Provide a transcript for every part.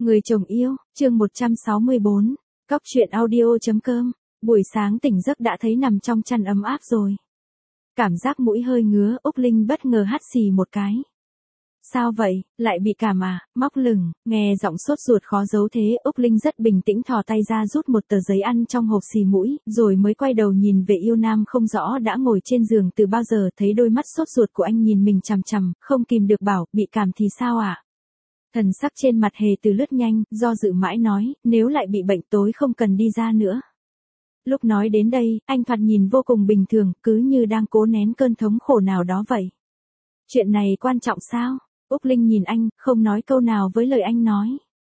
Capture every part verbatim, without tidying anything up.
Người chồng yêu, chương một trăm sáu mươi bốn, cóc truyện audio.com, buổi sáng tỉnh giấc đã thấy nằm trong chăn ấm áp rồi. Cảm giác mũi hơi ngứa, Úc Linh bất ngờ hắt xì một cái. Sao vậy, lại bị cảm à, móc lửng, nghe giọng sốt ruột khó giấu thế, Úc Linh rất bình tĩnh thò tay ra rút một tờ giấy ăn trong hộp xì mũi, rồi mới quay đầu nhìn về yêu nam không rõ đã ngồi trên giường từ bao giờ, thấy đôi mắt sốt ruột của anh nhìn mình chằm chằm, không kìm được bảo, bị cảm thì sao ạ? À? Thần sắc trên mặt Hề Từ lướt nhanh, do dự mãi nói, nếu lại bị bệnh tối không cần đi ra nữa. Lúc nói đến đây, anh thoạt nhìn vô cùng bình thường, cứ như đang cố nén cơn thống khổ nào đó vậy. Chuyện này quan trọng sao? Úc Linh nhìn anh, không nói câu nào với lời anh nói.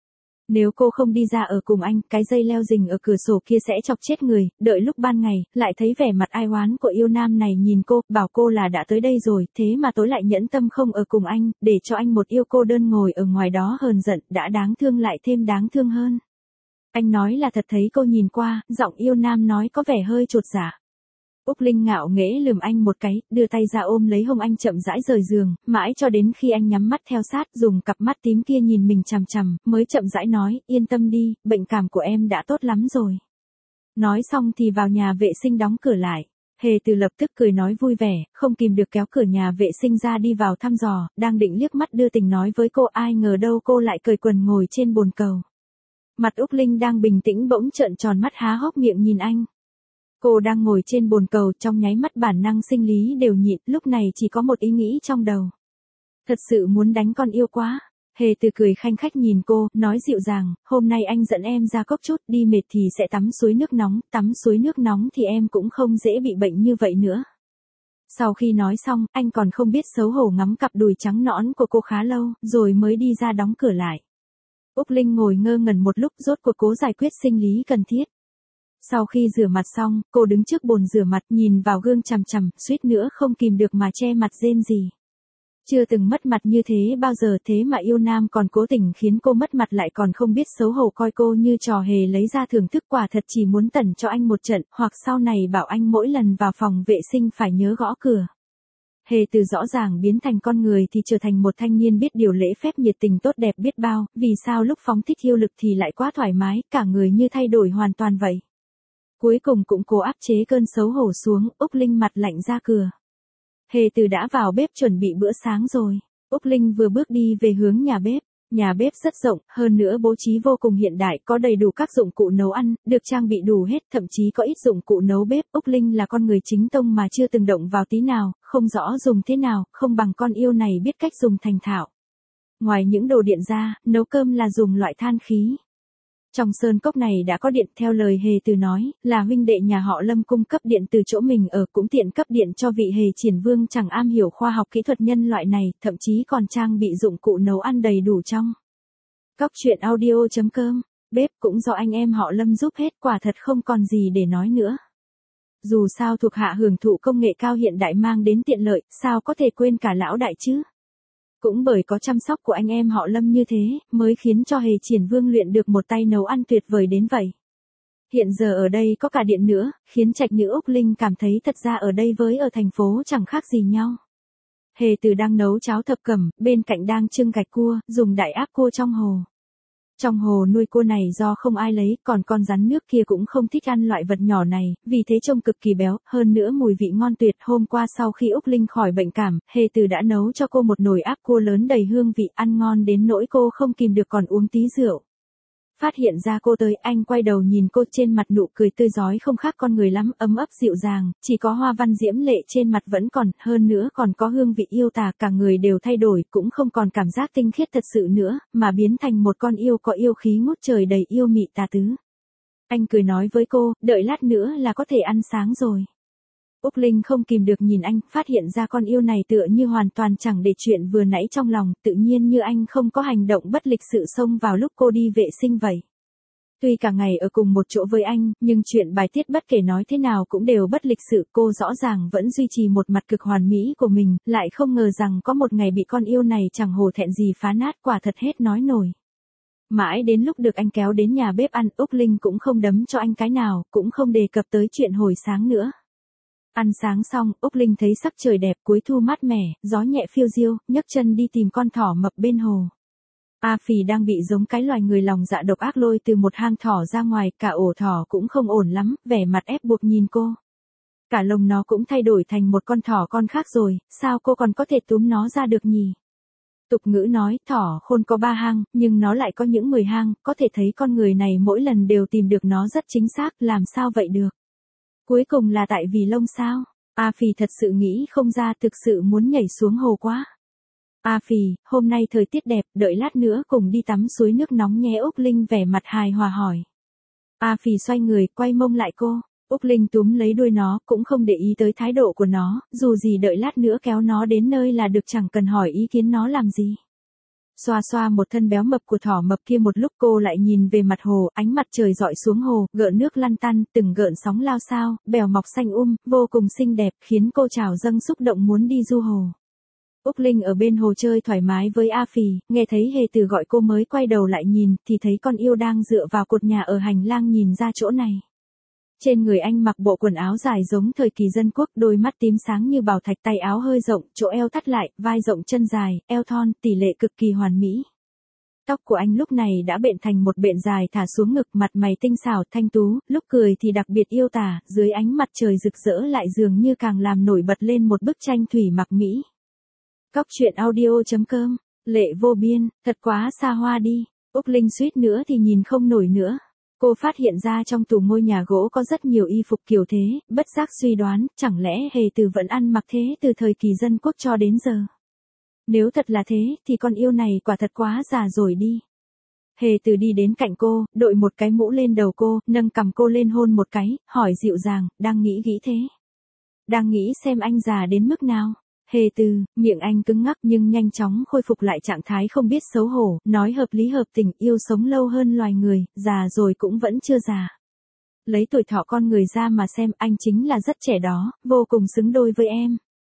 Nếu cô không đi ra ở cùng anh, cái dây leo rình ở cửa sổ kia sẽ chọc chết người, đợi lúc ban ngày, lại thấy vẻ mặt ai oán của yêu nam này nhìn cô, bảo cô là đã tới đây rồi, thế mà tối lại nhẫn tâm không ở cùng anh, để cho anh một yêu cô đơn ngồi ở ngoài đó hờn giận, đã đáng thương lại thêm đáng thương hơn. Anh nói là thật, thấy cô nhìn qua, giọng yêu nam nói có vẻ hơi chột dạ. Úc Linh ngạo nghễ lườm anh một cái, đưa tay ra ôm lấy hông anh chậm rãi rời giường, mãi cho đến khi anh nhắm mắt theo sát, dùng cặp mắt tím kia nhìn mình chằm chằm, mới chậm rãi nói, yên tâm đi, bệnh cảm của em đã tốt lắm rồi. Nói xong thì vào nhà vệ sinh đóng cửa lại. Hề Từ lập tức cười nói vui vẻ, không kìm được kéo cửa nhà vệ sinh ra đi vào thăm dò, đang định liếc mắt đưa tình nói với cô, ai ngờ đâu cô lại cởi quần ngồi trên bồn cầu. Mặt Úc Linh đang bình tĩnh bỗng trợn tròn mắt há hốc miệng nhìn anh. Cô đang ngồi trên bồn cầu, trong nháy mắt bản năng sinh lý đều nhịn, lúc này chỉ có một ý nghĩ trong đầu. Thật sự muốn đánh con yêu quá. Hề Từ cười khanh khách nhìn cô, nói dịu dàng, hôm nay anh dẫn em ra cốc chút, đi mệt thì sẽ tắm suối nước nóng, tắm suối nước nóng thì em cũng không dễ bị bệnh như vậy nữa. Sau khi nói xong, anh còn không biết xấu hổ ngắm cặp đùi trắng nõn của cô khá lâu, rồi mới đi ra đóng cửa lại. Úc Linh ngồi ngơ ngẩn một lúc, rốt cuộc cố giải quyết sinh lý cần thiết. Sau khi rửa mặt xong, cô đứng trước bồn rửa mặt nhìn vào gương chằm chằm, suýt nữa không kìm được mà che mặt rên rỉ. Chưa từng mất mặt như thế bao giờ, thế mà yêu nam còn cố tình khiến cô mất mặt, lại còn không biết xấu hổ coi cô như trò hề lấy ra thưởng thức, quả thật chỉ muốn tẩn cho anh một trận, hoặc sau này bảo anh mỗi lần vào phòng vệ sinh phải nhớ gõ cửa. Hề Từ rõ ràng biến thành con người thì trở thành một thanh niên biết điều lễ phép, nhiệt tình tốt đẹp biết bao, vì sao lúc phóng thích yêu lực thì lại quá thoải mái, cả người như thay đổi hoàn toàn vậy. Cuối cùng cũng cố áp chế cơn xấu hổ xuống, Úc Linh mặt lạnh ra cửa. Hề Từ đã vào bếp chuẩn bị bữa sáng rồi. Úc Linh vừa bước đi về hướng nhà bếp. Nhà bếp rất rộng, hơn nữa bố trí vô cùng hiện đại, có đầy đủ các dụng cụ nấu ăn, được trang bị đủ hết, thậm chí có ít dụng cụ nấu bếp. Úc Linh là con người chính tông mà chưa từng động vào tí nào, không rõ dùng thế nào, không bằng con yêu này biết cách dùng thành thạo. Ngoài những đồ điện ra, nấu cơm là dùng loại than khí. Trong sơn cốc này đã có điện, theo lời Hề Từ nói, là huynh đệ nhà họ Lâm cung cấp điện từ chỗ mình ở, cũng tiện cấp điện cho vị Hề Triển Vương chẳng am hiểu khoa học kỹ thuật nhân loại này, thậm chí còn trang bị dụng cụ nấu ăn đầy đủ trong. Cóc truyện audio.com, bếp cũng do anh em họ Lâm giúp hết, quả thật không còn gì để nói nữa. Dù sao thuộc hạ hưởng thụ công nghệ cao hiện đại mang đến tiện lợi, sao có thể quên cả lão đại chứ? Cũng bởi có chăm sóc của anh em họ Lâm như thế, mới khiến cho Hề Triển Vương luyện được một tay nấu ăn tuyệt vời đến vậy. Hiện giờ ở đây có cả điện nữa, khiến trạch nữ Úc Linh cảm thấy thật ra ở đây với ở thành phố chẳng khác gì nhau. Hề Từ đang nấu cháo thập cẩm, bên cạnh đang trưng gạch cua, dùng đại áp cua trong hồ. Trong hồ nuôi cua này do không ai lấy, còn con rắn nước kia cũng không thích ăn loại vật nhỏ này, vì thế trông cực kỳ béo, hơn nữa mùi vị ngon tuyệt. Hôm qua sau khi Úc Linh khỏi bệnh cảm, Hề Từ đã nấu cho cô một nồi áp cua lớn đầy hương vị, ăn ngon đến nỗi cô không kìm được còn uống tí rượu. Phát hiện ra cô tới, anh quay đầu nhìn cô, trên mặt nụ cười tươi rói không khác con người lắm, ấm ấp dịu dàng, chỉ có hoa văn diễm lệ trên mặt vẫn còn, hơn nữa còn có hương vị yêu tà, cả người đều thay đổi, cũng không còn cảm giác tinh khiết thật sự nữa, mà biến thành một con yêu có yêu khí ngút trời, đầy yêu mị tà tứ. Anh cười nói với cô, đợi lát nữa là có thể ăn sáng rồi. Úc Linh không kìm được nhìn anh, phát hiện ra con yêu này tựa như hoàn toàn chẳng để chuyện vừa nãy trong lòng, tự nhiên như anh không có hành động bất lịch sự xông vào lúc cô đi vệ sinh vậy. Tuy cả ngày ở cùng một chỗ với anh, nhưng chuyện bài tiết bất kể nói thế nào cũng đều bất lịch sự, cô rõ ràng vẫn duy trì một mặt cực hoàn mỹ của mình, lại không ngờ rằng có một ngày bị con yêu này chẳng hổ thẹn gì phá nát, quả thật hết nói nổi. Mãi đến lúc được anh kéo đến nhà bếp ăn, Úc Linh cũng không đấm cho anh cái nào, cũng không đề cập tới chuyện hồi sáng nữa. Ăn sáng xong, Úc Linh thấy sắc trời đẹp, cuối thu mát mẻ, gió nhẹ phiêu diêu, nhấc chân đi tìm con thỏ mập bên hồ. A Phì đang bị giống cái loài người lòng dạ độc ác lôi từ một hang thỏ ra ngoài, cả ổ thỏ cũng không ổn lắm, vẻ mặt ép buộc nhìn cô. Cả lồng nó cũng thay đổi thành một con thỏ con khác rồi, sao cô còn có thể túm nó ra được nhỉ? Tục ngữ nói, thỏ khôn có ba hang, nhưng nó lại có những mười hang, có thể thấy con người này mỗi lần đều tìm được nó rất chính xác, làm sao vậy được? Cuối cùng là tại vì lông sao? A Phì thật sự nghĩ không ra, thực sự muốn nhảy xuống hồ quá. A Phì, hôm nay thời tiết đẹp, đợi lát nữa cùng đi tắm suối nước nóng nhé. Úc Linh vẻ mặt hài hòa hỏi. A Phì xoay người, quay mông lại cô. Úc Linh túm lấy đuôi nó, cũng không để ý tới thái độ của nó, dù gì đợi lát nữa kéo nó đến nơi là được, chẳng cần hỏi ý kiến nó làm gì. Xoa xoa một thân béo mập của thỏ mập kia một lúc, cô lại nhìn về mặt hồ, ánh mặt trời dọi xuống hồ, gợn nước lăn tăn, từng gợn sóng lao sao, bèo mọc xanh um, vô cùng xinh đẹp, khiến cô trào dâng xúc động muốn đi du hồ. Úc Linh ở bên hồ chơi thoải mái với A Phì, nghe thấy Hề Từ gọi cô mới quay đầu lại nhìn, thì thấy con yêu đang dựa vào cột nhà ở hành lang nhìn ra chỗ này. Trên người anh mặc bộ quần áo dài giống thời kỳ dân quốc, đôi mắt tím sáng như bảo thạch, tay áo hơi rộng, chỗ eo thắt lại, vai rộng chân dài, eo thon, tỷ lệ cực kỳ hoàn mỹ. Tóc của anh lúc này đã bện thành một bện dài thả xuống ngực, mặt mày tinh xảo thanh tú, lúc cười thì đặc biệt yêu tả, dưới ánh mặt trời rực rỡ lại dường như càng làm nổi bật lên một bức tranh thủy mặc mỹ. Cóc truyện audio chấm com, lệ vô biên, thật quá xa hoa đi. Úc Linh suýt nữa thì nhìn không nổi nữa. Cô phát hiện ra trong tủ ngôi nhà gỗ có rất nhiều y phục kiểu thế, bất giác suy đoán, chẳng lẽ Hề Từ vẫn ăn mặc thế từ thời kỳ dân quốc cho đến giờ. Nếu thật là thế, thì con yêu này quả thật quá già rồi đi. Hề Từ đi đến cạnh cô, đội một cái mũ lên đầu cô, nâng cằm cô lên hôn một cái, hỏi dịu dàng, đang nghĩ nghĩ thế. Đang nghĩ xem anh già đến mức nào. Hề Từ, miệng anh cứng ngắc nhưng nhanh chóng khôi phục lại trạng thái không biết xấu hổ, nói hợp lý hợp tình, yêu sống lâu hơn loài người, già rồi cũng vẫn chưa già. Lấy tuổi thọ con người ra mà xem, anh chính là rất trẻ đó, vô cùng xứng đôi với em.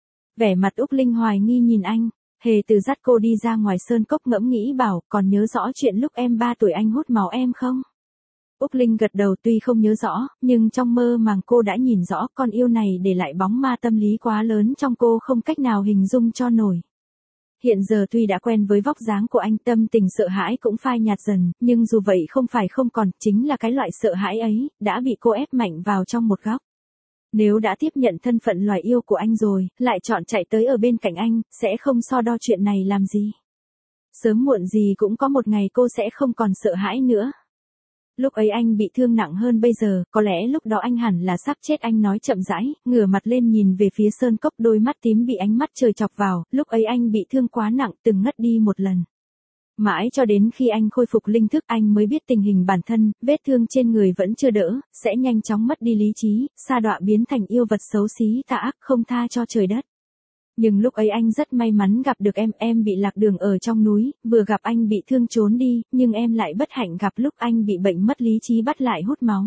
Vẻ mặt Úc Linh hoài nghi nhìn anh. Hề Từ dắt cô đi ra ngoài sơn cốc, ngẫm nghĩ bảo, còn nhớ rõ chuyện lúc em ba tuổi anh hút máu em không? Úc Linh gật đầu, tuy không nhớ rõ, nhưng trong mơ màng cô đã nhìn rõ, con yêu này để lại bóng ma tâm lý quá lớn trong cô, không cách nào hình dung cho nổi. Hiện giờ tuy đã quen với vóc dáng của anh, tâm tình sợ hãi cũng phai nhạt dần, nhưng dù vậy không phải không còn, chính là cái loại sợ hãi ấy, đã bị cô ép mạnh vào trong một góc. Nếu đã tiếp nhận thân phận loài yêu của anh rồi, lại chọn chạy tới ở bên cạnh anh, sẽ không so đo chuyện này làm gì. Sớm muộn gì cũng có một ngày cô sẽ không còn sợ hãi nữa. Lúc ấy anh bị thương nặng hơn bây giờ, có lẽ lúc đó anh hẳn là sắp chết. Anh nói chậm rãi, ngửa mặt lên nhìn về phía sơn cốc, đôi mắt tím bị ánh mắt trời chọc vào, lúc ấy anh bị thương quá nặng, từng ngất đi một lần. Mãi cho đến khi anh khôi phục linh thức, anh mới biết tình hình bản thân, vết thương trên người vẫn chưa đỡ, sẽ nhanh chóng mất đi lý trí, sa đọa biến thành yêu vật xấu xí tà ác, không tha cho trời đất. Nhưng lúc ấy anh rất may mắn gặp được em, em bị lạc đường ở trong núi, vừa gặp anh bị thương trốn đi, nhưng em lại bất hạnh gặp lúc anh bị bệnh mất lý trí bắt lại hút máu.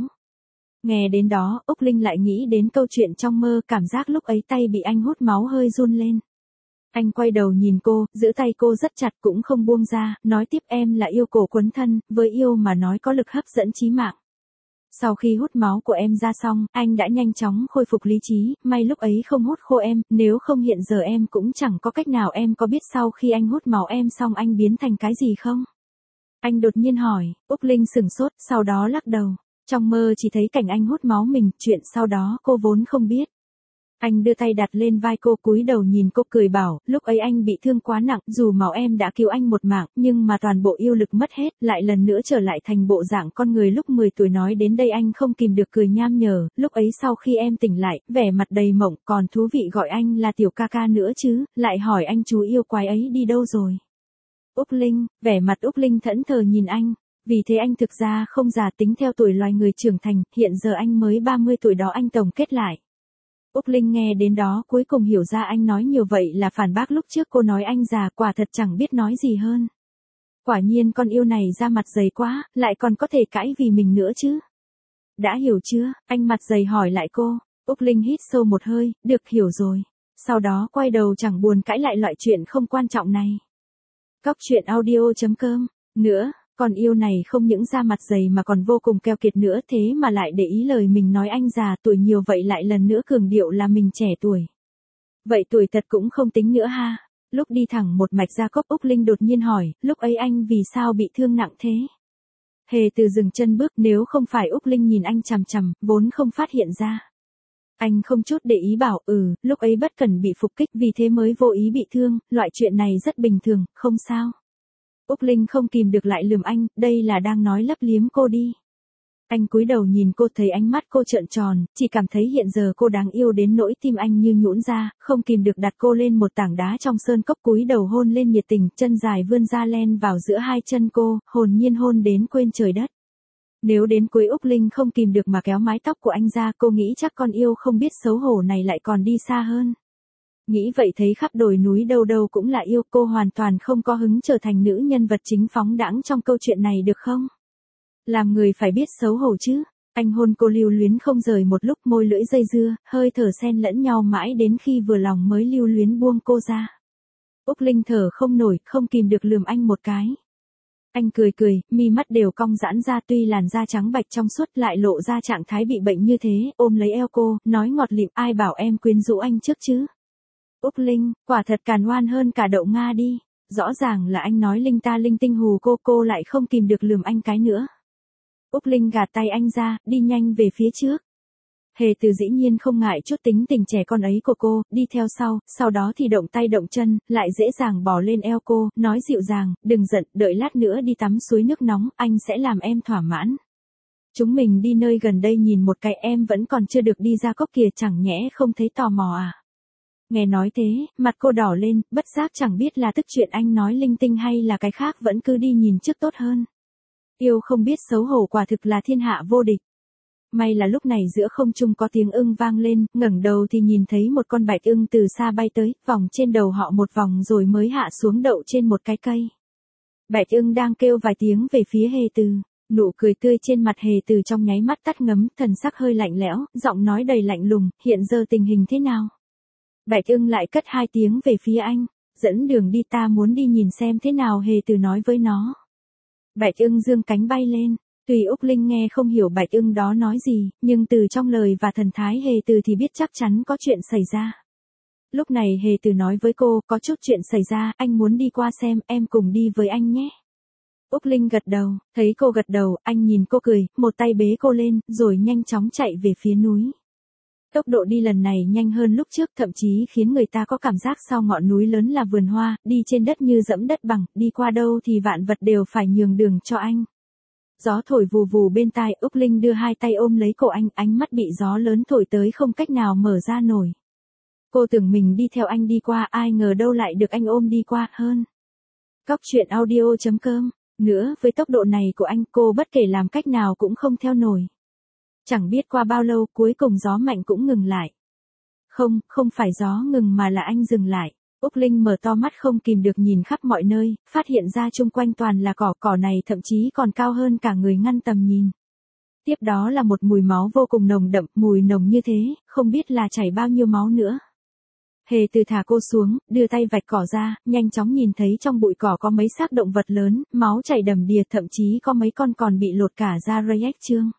Nghe đến đó, Úc Linh lại nghĩ đến câu chuyện trong mơ, cảm giác lúc ấy tay bị anh hút máu hơi run lên. Anh quay đầu nhìn cô, giữ tay cô rất chặt cũng không buông ra, nói tiếp, em là yêu cổ quấn thân, với yêu mà nói có lực hấp dẫn chí mạng. Sau khi hút máu của em ra xong, anh đã nhanh chóng khôi phục lý trí, may lúc ấy không hút khô em, nếu không hiện giờ em cũng chẳng có cách nào. Em có biết sau khi anh hút máu em xong anh biến thành cái gì không? Anh đột nhiên hỏi. Úc Linh sửng sốt, sau đó lắc đầu. Trong mơ chỉ thấy cảnh anh hút máu mình, chuyện sau đó cô vốn không biết. Anh đưa tay đặt lên vai cô, cúi đầu nhìn cô cười bảo, lúc ấy anh bị thương quá nặng, dù máu em đã cứu anh một mạng, nhưng mà toàn bộ yêu lực mất hết, lại lần nữa trở lại thành bộ dạng con người lúc mười tuổi. Nói đến đây anh không kìm được cười nham nhở, lúc ấy sau khi em tỉnh lại, vẻ mặt đầy mộng, còn thú vị gọi anh là tiểu ca ca nữa chứ, lại hỏi anh chú yêu quái ấy đi đâu rồi. Úc Linh, vẻ mặt Úc Linh thẫn thờ nhìn anh, vì thế anh thực ra không già, tính theo tuổi loài người trưởng thành, hiện giờ anh mới ba mươi tuổi đó. Anh tổng kết lại. Úc Linh nghe đến đó cuối cùng hiểu ra anh nói nhiều vậy là phản bác lúc trước cô nói anh già, quả thật chẳng biết nói gì hơn. Quả nhiên con yêu này ra mặt dày quá, lại còn có thể cãi vì mình nữa chứ. Đã hiểu chưa? Anh mặt dày hỏi lại cô. Úc Linh hít sâu một hơi, được, hiểu rồi. Sau đó quay đầu chẳng buồn cãi lại loại chuyện không quan trọng này. Cóc truyện audio chấm com. Nữa, con yêu này không những da mặt dày mà còn vô cùng keo kiệt nữa, thế mà lại để ý lời mình nói anh già tuổi nhiều vậy, lại lần nữa cường điệu là mình trẻ tuổi. Vậy tuổi thật cũng không tính nữa ha. Lúc đi thẳng một mạch ra cốc, Úc Linh đột nhiên hỏi, lúc ấy anh vì sao bị thương nặng thế? Hề Từ dừng chân bước, nếu không phải Úc Linh nhìn anh chằm chằm, vốn không phát hiện ra. Anh không chút để ý bảo, ừ, lúc ấy bất cẩn bị phục kích vì thế mới vô ý bị thương, loại chuyện này rất bình thường, không sao. Úc Linh không kìm được lại lườm anh, đây là đang nói lấp liếm cô đi. Anh cúi đầu nhìn cô, thấy ánh mắt cô trợn tròn, chỉ cảm thấy hiện giờ cô đáng yêu đến nỗi tim anh như nhũn ra, không kìm được đặt cô lên một tảng đá trong sơn cốc, cúi đầu hôn lên nhiệt tình, chân dài vươn ra len vào giữa hai chân cô, hồn nhiên hôn đến quên trời đất. Nếu đến cuối Úc Linh không kìm được mà kéo mái tóc của anh ra, cô nghĩ chắc con yêu không biết xấu hổ này lại còn đi xa hơn. Nghĩ vậy thấy khắp đồi núi đâu đâu cũng là yêu, cô hoàn toàn không có hứng trở thành nữ nhân vật chính phóng đãng trong câu chuyện này được không? Làm người phải biết xấu hổ chứ. Anh hôn cô lưu luyến không rời một lúc, môi lưỡi dây dưa, hơi thở xen lẫn nhau mãi đến khi vừa lòng mới lưu luyến buông cô ra. Úc Linh thở không nổi, không kìm được lườm anh một cái. Anh cười cười, mi mắt đều cong giãn ra, tuy làn da trắng bạch trong suốt lại lộ ra trạng thái bị bệnh như thế, ôm lấy eo cô, nói ngọt lịm, ai bảo em quyến rũ anh trước chứ. Úc Linh, quả thật càn ngoan hơn cả đậu Nga đi. Rõ ràng là anh nói linh ta linh tinh hù cô, cô lại không kìm được lườm anh cái nữa. Úc Linh gạt tay anh ra, đi nhanh về phía trước. Hề Từ dĩ nhiên không ngại chút tính tình trẻ con ấy của cô, đi theo sau, sau đó thì động tay động chân, lại dễ dàng bò lên eo cô, nói dịu dàng, đừng giận, đợi lát nữa đi tắm suối nước nóng, anh sẽ làm em thỏa mãn. Chúng mình đi nơi gần đây nhìn một cái, em vẫn còn chưa được đi ra cốc kìa, chẳng nhẽ không thấy tò mò à? Nghe nói thế, mặt cô đỏ lên, bất giác chẳng biết là tức chuyện anh nói linh tinh hay là cái khác, vẫn cứ đi nhìn trước tốt hơn. Yêu không biết xấu hổ quả thực là thiên hạ vô địch. May là lúc này giữa không trung có tiếng ưng vang lên, ngẩng đầu thì nhìn thấy một con bạch ưng từ xa bay tới, vòng trên đầu họ một vòng rồi mới hạ xuống đậu trên một cái cây. Bạch ưng đang kêu vài tiếng về phía Hề Từ, nụ cười tươi trên mặt Hề Từ trong nháy mắt tắt ngấm, thần sắc hơi lạnh lẽo, giọng nói đầy lạnh lùng, hiện giờ tình hình thế nào? Bạch ưng lại cất hai tiếng về phía anh, dẫn đường đi, ta muốn đi nhìn xem thế nào, Hề Từ nói với nó. Bạch ưng dương cánh bay lên, tuy Úc Linh nghe không hiểu bạch ưng đó nói gì, nhưng từ trong lời và thần thái Hề Từ thì biết chắc chắn có chuyện xảy ra. Lúc này Hề Từ nói với cô, có chút chuyện xảy ra, anh muốn đi qua xem, em cùng đi với anh nhé. Úc Linh gật đầu, thấy cô gật đầu, anh nhìn cô cười, một tay bế cô lên, rồi nhanh chóng chạy về phía núi. Tốc độ đi lần này nhanh hơn lúc trước, thậm chí khiến người ta có cảm giác sau ngọn núi lớn là vườn hoa, đi trên đất như dẫm đất bằng, đi qua đâu thì vạn vật đều phải nhường đường cho anh. Gió thổi vù vù bên tai, Úc Linh đưa hai tay ôm lấy cổ anh, ánh mắt bị gió lớn thổi tới không cách nào mở ra nổi. Cô tưởng mình đi theo anh đi qua, ai ngờ đâu lại được anh ôm đi qua hơn. Cóc truyện audio chấm com. Nữa, với tốc độ này của anh, cô bất kể làm cách nào cũng không theo nổi. Chẳng biết qua bao lâu, cuối cùng gió mạnh cũng ngừng lại. Không, không phải gió ngừng mà là anh dừng lại. Úc Linh mở to mắt không kìm được nhìn khắp mọi nơi, phát hiện ra chung quanh toàn là cỏ, cỏ này thậm chí còn cao hơn cả người ngăn tầm nhìn. Tiếp đó là một mùi máu vô cùng nồng đậm, mùi nồng như thế, không biết là chảy bao nhiêu máu nữa. Hề Từ thả cô xuống, đưa tay vạch cỏ ra, nhanh chóng nhìn thấy trong bụi cỏ có mấy xác động vật lớn, máu chảy đầm đìa, thậm chí có mấy con còn bị lột cả da rây ếch trương.